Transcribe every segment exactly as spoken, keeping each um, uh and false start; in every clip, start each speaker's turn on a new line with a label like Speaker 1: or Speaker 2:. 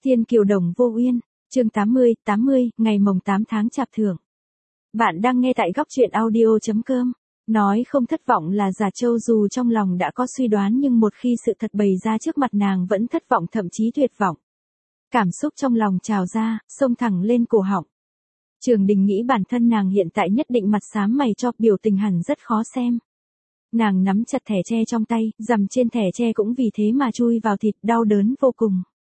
Speaker 1: Thiên kiều đồng vô uyên, chương tám mươi, tám mươi, ngày mồng tám tháng chạp thượng. Bạn đang nghe tại góc truyện audio.com. Nói không thất vọng là giả trâu, dù trong lòng đã có suy đoán nhưng một khi sự thật bày ra trước mặt nàng vẫn thất vọng, thậm chí tuyệt vọng. Cảm xúc trong lòng trào ra, xông thẳng lên cổ họng. Trường Đình nghĩ bản thân nàng hiện tại nhất định mặt xám mày cho, biểu tình hẳn rất khó xem. Nàng nắm chặt thẻ tre trong tay, rằm trên thẻ tre cũng vì thế mà chui vào thịt, đau đớn vô cùng.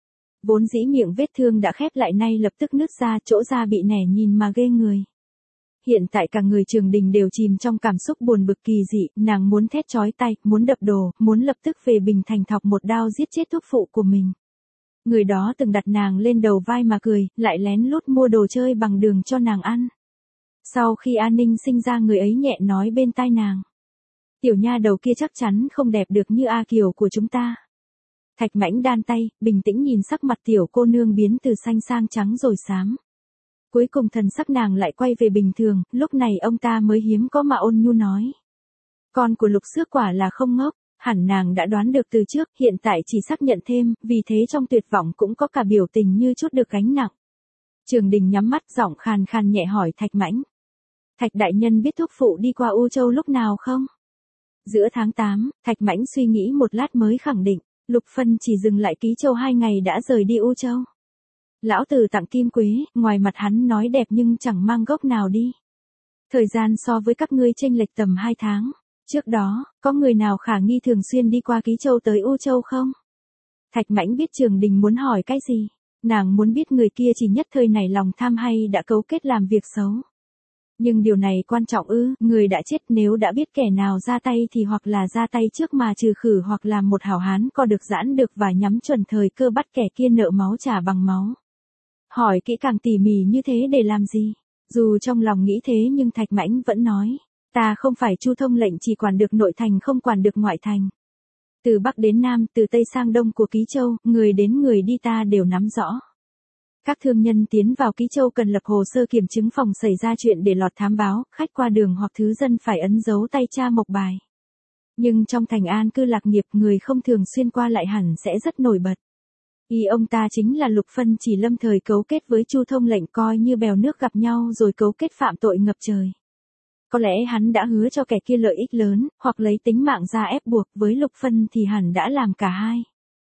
Speaker 1: Vốn dĩ miệng vết thương đã khép lại nay lập tức nứt ra, chỗ da bị nẻ nhìn mà ghê người. Hiện tại cả người Trường Đình đều chìm trong cảm xúc buồn bực kỳ dị, nàng muốn thét chói tai, muốn đập đồ, muốn lập tức về Bình Thành thọc một đao giết chết thuốc phụ của mình. Người đó từng đặt nàng lên đầu vai mà cười, lại lén lút mua đồ chơi bằng đường cho nàng ăn. Sau khi An Ninh sinh ra, người ấy nhẹ nói bên tai nàng: tiểu nha đầu kia chắc chắn không đẹp được như A Kiều của chúng ta. Thạch Mãnh đan tay, bình tĩnh nhìn sắc mặt tiểu cô nương biến từ xanh sang trắng rồi xám. Cuối cùng thần sắc nàng lại quay về bình thường, lúc này ông ta mới hiếm có mà ôn nhu nói: con của Lục Xước quả là không ngốc. Hẳn nàng đã đoán được từ trước, hiện tại chỉ xác nhận thêm, vì thế trong tuyệt vọng cũng có cả biểu tình như chút được gánh nặng. Trường Đình nhắm mắt, giọng khàn khàn nhẹ hỏi Thạch Mãnh: Thạch đại nhân biết thúc phụ đi qua U Châu lúc nào không? Giữa tháng tám, Thạch Mãnh suy nghĩ một lát mới khẳng định: Lục Phân chỉ dừng lại Ký Châu hai ngày đã rời đi U Châu. Lão tử tặng kim quế, ngoài mặt hắn nói đẹp nhưng chẳng mang gốc nào đi. Thời gian so với các ngươi chênh lệch tầm hai tháng. Trước đó, có người nào khả nghi thường xuyên đi qua Ký Châu tới U Châu không? Thạch Mãnh biết Trường Đình muốn hỏi cái gì. Nàng muốn biết người kia chỉ nhất thời nảy lòng tham hay đã cấu kết làm việc xấu. Nhưng điều này quan trọng ư? Người đã chết, nếu đã biết kẻ nào ra tay thì hoặc là ra tay trước mà trừ khử, hoặc là một hảo hán co được giãn được và nhắm chuẩn thời cơ bắt kẻ kia nợ máu trả bằng máu. Hỏi kỹ càng tỉ mỉ như thế để làm gì? Dù trong lòng nghĩ thế nhưng Thạch Mãnh vẫn nói: ta không phải Chu Thông lệnh, chỉ quản được nội thành không quản được ngoại thành. Từ Bắc đến Nam, từ Tây sang Đông của Ký Châu, người đến người đi ta đều nắm rõ. Các thương nhân tiến vào Ký Châu cần lập hồ sơ kiểm chứng phòng xảy ra chuyện để lọt thám báo, khách qua đường hoặc thứ dân phải ấn dấu tay tra mộc bài. Nhưng trong thành an cư lạc nghiệp, người không thường xuyên qua lại hẳn sẽ rất nổi bật. Y ông ta chính là Lục Phân, chỉ lâm thời cấu kết với Chu Thông lệnh, coi như bèo nước gặp nhau rồi cấu kết phạm tội ngập trời. Có lẽ hắn đã hứa cho kẻ kia lợi ích lớn, hoặc lấy tính mạng ra ép buộc, với Lục Phân thì hẳn đã làm cả hai.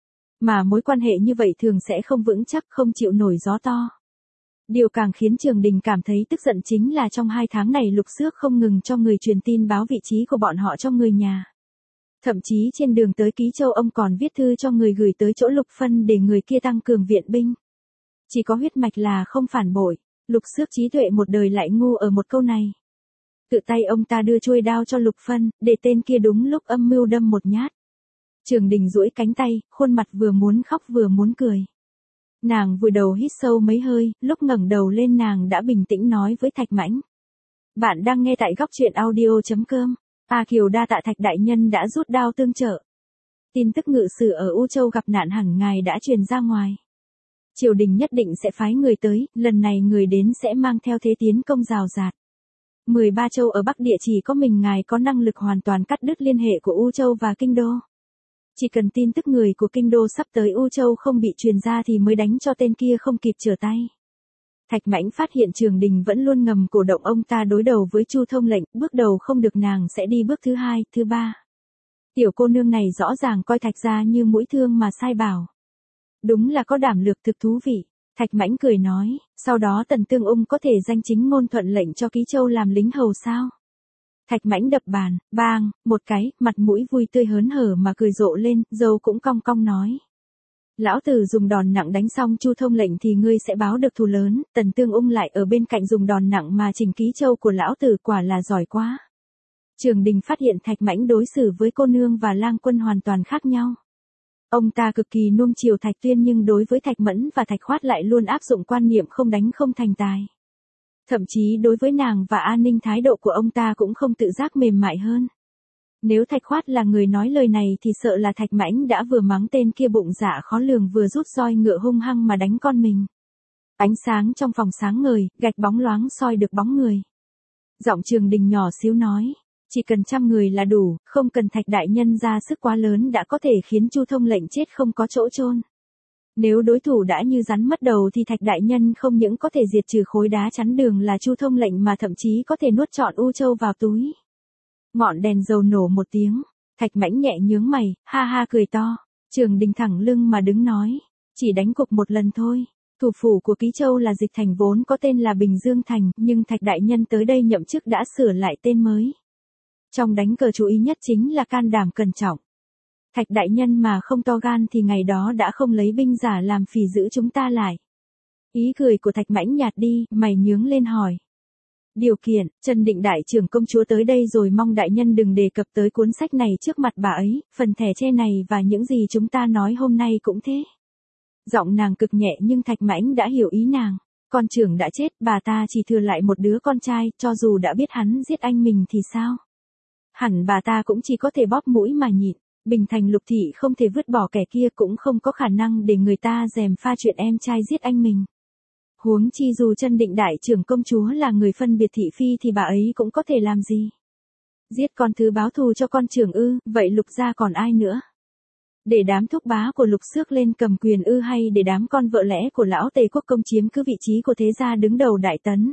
Speaker 1: Mà mối quan hệ như vậy thường sẽ không vững chắc, không chịu nổi gió to. Điều càng khiến Trường Đình cảm thấy tức giận chính là trong hai tháng này Lục Xước không ngừng cho người truyền tin báo vị trí của bọn họ cho người nhà. Thậm chí trên đường tới Ký Châu ông còn viết thư cho người gửi tới chỗ Lục Phân để người kia tăng cường viện binh. Chỉ có huyết mạch là không phản bội. Lục Xước trí tuệ một đời lại ngu ở một câu này. Tự tay ông ta đưa chuôi đao cho Lục Phân, để tên kia đúng lúc âm mưu đâm một nhát. Trường Đình duỗi cánh tay, khuôn mặt vừa muốn khóc vừa muốn cười. Nàng vùi đầu hít sâu mấy hơi, lúc ngẩng đầu lên nàng đã bình tĩnh nói với Thạch Mãnh: bạn đang nghe tại góc truyện audio.com. A Kiều đa tạ Thạch đại nhân đã rút đao tương trợ. Tin tức ngự sử ở U Châu gặp nạn hẳn ngài đã truyền ra ngoài. Triều đình nhất định sẽ phái người tới, lần này người đến sẽ mang theo thế tiến công rào rạt. mười ba châu ở Bắc Địa chỉ có mình ngài có năng lực hoàn toàn cắt đứt liên hệ của U Châu và Kinh Đô. Chỉ cần tin tức người của Kinh Đô sắp tới U Châu không bị truyền ra thì mới đánh cho tên kia không kịp trở tay. Thạch Mãnh phát hiện Trường Đình vẫn luôn ngầm cổ động ông ta đối đầu với Chu Thông lệnh, bước đầu không được nàng sẽ đi bước thứ hai, thứ ba. Tiểu cô nương này rõ ràng coi Thạch gia như mũi thương mà sai bảo. Đúng là có đảm lược thực thú vị. Thạch Mãnh cười nói: sau đó Tần Tương Ung có thể danh chính ngôn thuận lệnh cho Ký Châu làm lính hầu sao? Thạch Mãnh đập bàn, bang, một cái, mặt mũi vui tươi hớn hở mà cười rộ lên, dâu cũng cong cong nói: lão tử dùng đòn nặng đánh xong Chu Thông lệnh thì ngươi sẽ báo được thù lớn. Tần Tương Ung lại ở bên cạnh dùng đòn nặng mà chỉnh Ký Châu của lão tử, quả là giỏi quá. Trường Đình phát hiện Thạch Mãnh đối xử với cô nương và lang quân hoàn toàn khác nhau. Ông ta cực kỳ nuông chiều Thạch Tuyên nhưng đối với Thạch Mẫn và Thạch Khoát lại luôn áp dụng quan niệm không đánh không thành tài. Thậm chí đối với nàng và An Ninh thái độ của ông ta cũng không tự giác mềm mại hơn. Nếu Thạch Khoát là người nói lời này thì sợ là Thạch Mãnh đã vừa mắng tên kia bụng dạ khó lường vừa rút roi ngựa hung hăng mà đánh con mình. Ánh sáng trong phòng sáng ngời, gạch bóng loáng soi được bóng người. Giọng Trường Đình nhỏ xíu nói: chỉ cần trăm người là đủ, không cần Thạch đại nhân ra sức quá lớn đã có thể khiến Chu Thông lệnh chết không có chỗ chôn. Nếu đối thủ đã như rắn mất đầu thì Thạch đại nhân không những có thể diệt trừ khối đá chắn đường là Chu Thông lệnh mà thậm chí có thể nuốt trọn U Châu vào túi. Ngọn đèn dầu nổ một tiếng, Thạch Mãnh nhẹ nhướng mày, ha ha cười to. Trường Đình thẳng lưng mà đứng nói, chỉ đánh cục một lần thôi. Thủ phủ của Ký Châu là Dịch Thành vốn có tên là Bình Dương Thành, nhưng Thạch đại nhân tới đây nhậm chức đã sửa lại tên mới. Trong đánh cờ chú ý nhất chính là can đảm cẩn trọng. Thạch đại nhân mà không to gan thì ngày đó đã không lấy binh giả làm phì giữ chúng ta lại. Ý cười của Thạch Mãnh nhạt đi, mày nhướng lên hỏi. Điều kiện, Trần Định đại trưởng công chúa tới đây rồi, mong đại nhân đừng đề cập tới cuốn sách này trước mặt bà ấy, phần thẻ tre này và những gì chúng ta nói hôm nay cũng thế. Giọng nàng cực nhẹ nhưng Thạch Mãnh đã hiểu ý nàng. Con trưởng đã chết, bà ta chỉ thừa lại một đứa con trai, cho dù đã biết hắn giết anh mình thì sao? Hẳn bà ta cũng chỉ có thể bóp mũi mà nhịn. Bình Thành Lục thị không thể vứt bỏ kẻ kia, cũng không có khả năng để người ta gièm pha chuyện em trai giết anh mình. Huống chi dù Trân Định đại trưởng công chúa là người phân biệt thị phi thì bà ấy cũng có thể làm gì? Giết con thứ báo thù cho con trưởng ư, vậy Lục gia còn ai nữa? Để đám thúc bá của Lục Xước lên cầm quyền ư, hay để đám con vợ lẽ của lão Tề Quốc công chiếm cứ vị trí của thế gia đứng đầu đại tấn?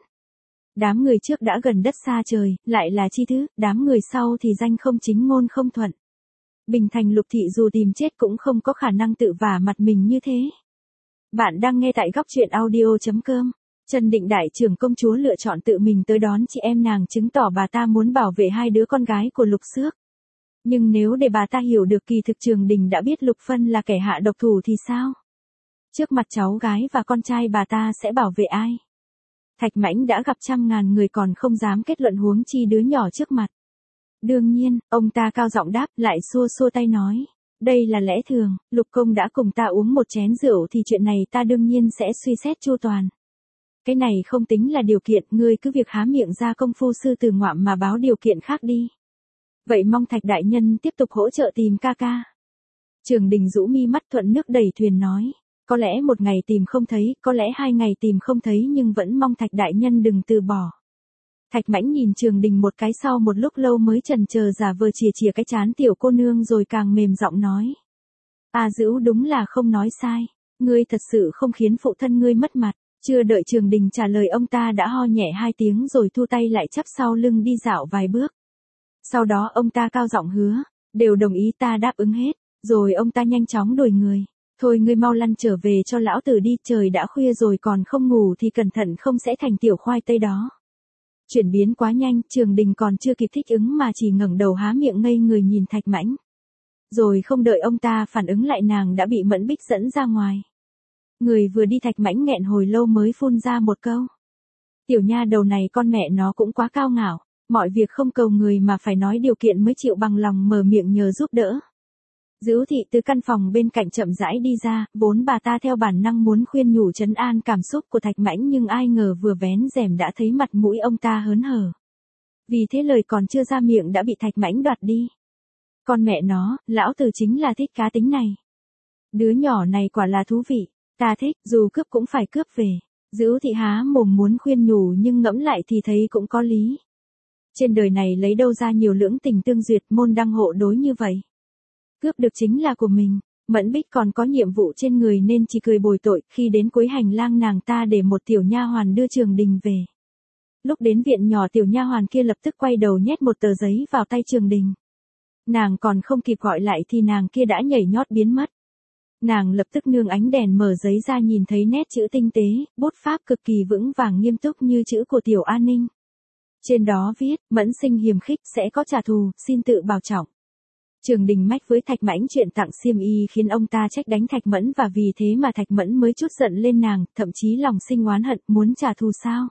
Speaker 1: Đám người trước đã gần đất xa trời, lại là chi thứ, đám người sau thì danh không chính ngôn không thuận. Bình Thành Lục thị dù tìm chết cũng không có khả năng tự vả mặt mình như thế. Bạn đang nghe tại góc truyện audio chấm com. Trần Định đại trưởng công chúa lựa chọn tự mình tới đón chị em nàng, chứng tỏ bà ta muốn bảo vệ hai đứa con gái của Lục Xước. Nhưng nếu để bà ta hiểu được kỳ thực Trường Đình đã biết Lục Phân là kẻ hạ độc thủ thì sao? Trước mặt cháu gái và con trai bà ta sẽ bảo vệ ai? Thạch Mãnh đã gặp trăm ngàn người còn không dám kết luận, huống chi đứa nhỏ trước mặt. Đương nhiên, ông ta cao giọng đáp, lại xua xua tay nói. Đây là lẽ thường, Lục công đã cùng ta uống một chén rượu thì chuyện này ta đương nhiên sẽ suy xét chu toàn. Cái này không tính là điều kiện, ngươi cứ việc há miệng ra công phu sư tử ngoạm mà báo điều kiện khác đi. Vậy mong Thạch đại nhân tiếp tục hỗ trợ tìm ca ca. Trường Đình rũ mi mắt, thuận nước đẩy thuyền nói. Có lẽ một ngày tìm không thấy, có lẽ hai ngày tìm không thấy, nhưng vẫn mong Thạch đại nhân đừng từ bỏ. Thạch Mãnh nhìn Trường Đình một cái, sau một lúc lâu mới chần chờ giả vờ chìa chìa cái trán tiểu cô nương rồi càng mềm giọng nói. A Dữu đúng là không nói sai, ngươi thật sự không khiến phụ thân ngươi mất mặt. Chưa đợi Trường Đình trả lời, ông ta đã ho nhẹ hai tiếng rồi thu tay lại chắp sau lưng đi dạo vài bước. Sau đó ông ta cao giọng hứa, đều đồng ý, ta đáp ứng hết, rồi ông ta nhanh chóng đuổi người. Thôi ngươi mau lăn trở về cho lão tử đi, trời đã khuya rồi còn không ngủ thì cẩn thận không sẽ thành tiểu khoai tây đó. Chuyển biến quá nhanh, Trường Đình còn chưa kịp thích ứng mà chỉ ngẩng đầu há miệng ngây người nhìn Thạch Mãnh. Rồi không đợi ông ta phản ứng lại, nàng đã bị Mẫn Bích dẫn ra ngoài. Người vừa đi, Thạch Mãnh nghẹn hồi lâu mới phun ra một câu. Tiểu nha đầu này con mẹ nó cũng quá cao ngạo, mọi việc không cầu người mà phải nói điều kiện mới chịu bằng lòng mở miệng nhờ giúp đỡ. Dữu thị từ căn phòng bên cạnh chậm rãi đi ra, vốn bà ta theo bản năng muốn khuyên nhủ trấn an cảm xúc của Thạch Mãnh, nhưng ai ngờ vừa vén rèm đã thấy mặt mũi ông ta hớn hở. Vì thế lời còn chưa ra miệng đã bị Thạch Mãnh đoạt đi. Con mẹ nó, lão tử chính là thích cá tính này. Đứa nhỏ này quả là thú vị, ta thích, dù cướp cũng phải cướp về. Dữu thị há mồm muốn khuyên nhủ nhưng ngẫm lại thì thấy cũng có lý. Trên đời này lấy đâu ra nhiều lưỡng tình tương duyệt, môn đăng hộ đối như vậy. Cướp được chính là của mình. Mẫn Bích còn có nhiệm vụ trên người nên chỉ cười bồi tội. Khi đến cuối hành lang, nàng ta để một tiểu nha hoàn đưa Trường Đình về. Lúc đến viện nhỏ, tiểu nha hoàn kia lập tức quay đầu nhét một tờ giấy vào tay Trường Đình. Nàng còn không kịp gọi lại thì nàng kia đã nhảy nhót biến mất. Nàng lập tức nương ánh đèn mở giấy ra, nhìn thấy nét chữ tinh tế, bút pháp cực kỳ vững vàng nghiêm túc như chữ của Tiểu An Ninh. Trên đó viết, Mẫn sinh hiềm khích, sẽ có trả thù, xin tự bảo trọng. Trường Đình mách với Thạch Mãnh chuyện tặng xiêm y khiến ông ta trách đánh Thạch Mẫn, và vì thế mà Thạch Mẫn mới chút giận lên nàng, thậm chí lòng sinh oán hận, muốn trả thù sao?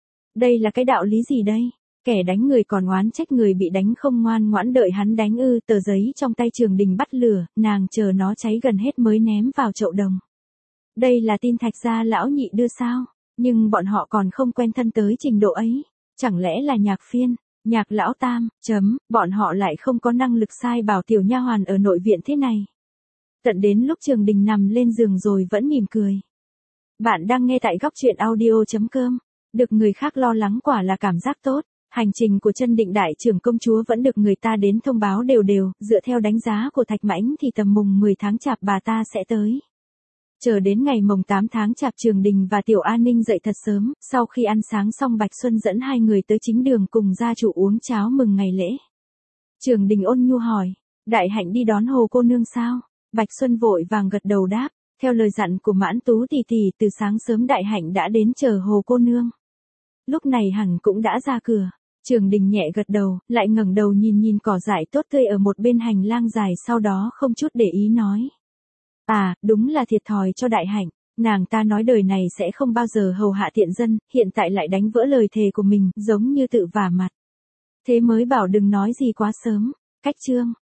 Speaker 1: Đây là cái đạo lý gì đây? Kẻ đánh người còn oán trách người bị đánh không ngoan ngoãn đợi hắn đánh ư? Tờ giấy trong tay Trường Đình bắt lửa, nàng chờ nó cháy gần hết mới ném vào chậu đồng. Đây là tin Thạch gia lão nhị đưa sao? Nhưng bọn họ còn không quen thân tới trình độ ấy. Chẳng lẽ là Nhạc Phiên, Nhạc lão tam, chấm, bọn họ lại không có năng lực sai bảo tiểu nha hoàn ở nội viện thế này. Tận đến lúc Trường Đình nằm lên giường rồi vẫn mỉm cười. Bạn đang nghe tại góc truyện audio chấm com. Được người khác lo lắng quả là cảm giác tốt. Hành trình của Trân Định đại trưởng công chúa vẫn được người ta đến thông báo đều đều, dựa theo đánh giá của Thạch Mãnh thì tầm mùng mười tháng chạp bà ta sẽ tới. Chờ đến ngày mồng tám tháng chạp Trường Đình và Tiểu An Ninh dậy thật sớm, sau khi ăn sáng xong Bạch Xuân dẫn hai người tới chính đường cùng gia chủ uống cháo mừng ngày lễ. Trường Đình ôn nhu hỏi, Đại Hạnh đi đón Hồ cô nương sao? Bạch Xuân vội vàng gật đầu đáp, theo lời dặn của Mãn Tú tỷ tỷ từ sáng sớm Đại Hạnh đã đến chờ Hồ cô nương. Lúc này hẳn cũng đã ra cửa. Trường Đình nhẹ gật đầu, lại ngẩng đầu nhìn nhìn cỏ dại tốt tươi ở một bên hành lang dài, sau đó không chút để ý nói. À, đúng là thiệt thòi cho Đại Hạnh, nàng ta nói đời này sẽ không bao giờ hầu hạ tiện dân, hiện tại lại đánh vỡ lời thề của mình, giống như tự vả mặt. Thế mới bảo đừng nói gì quá sớm. Cách chương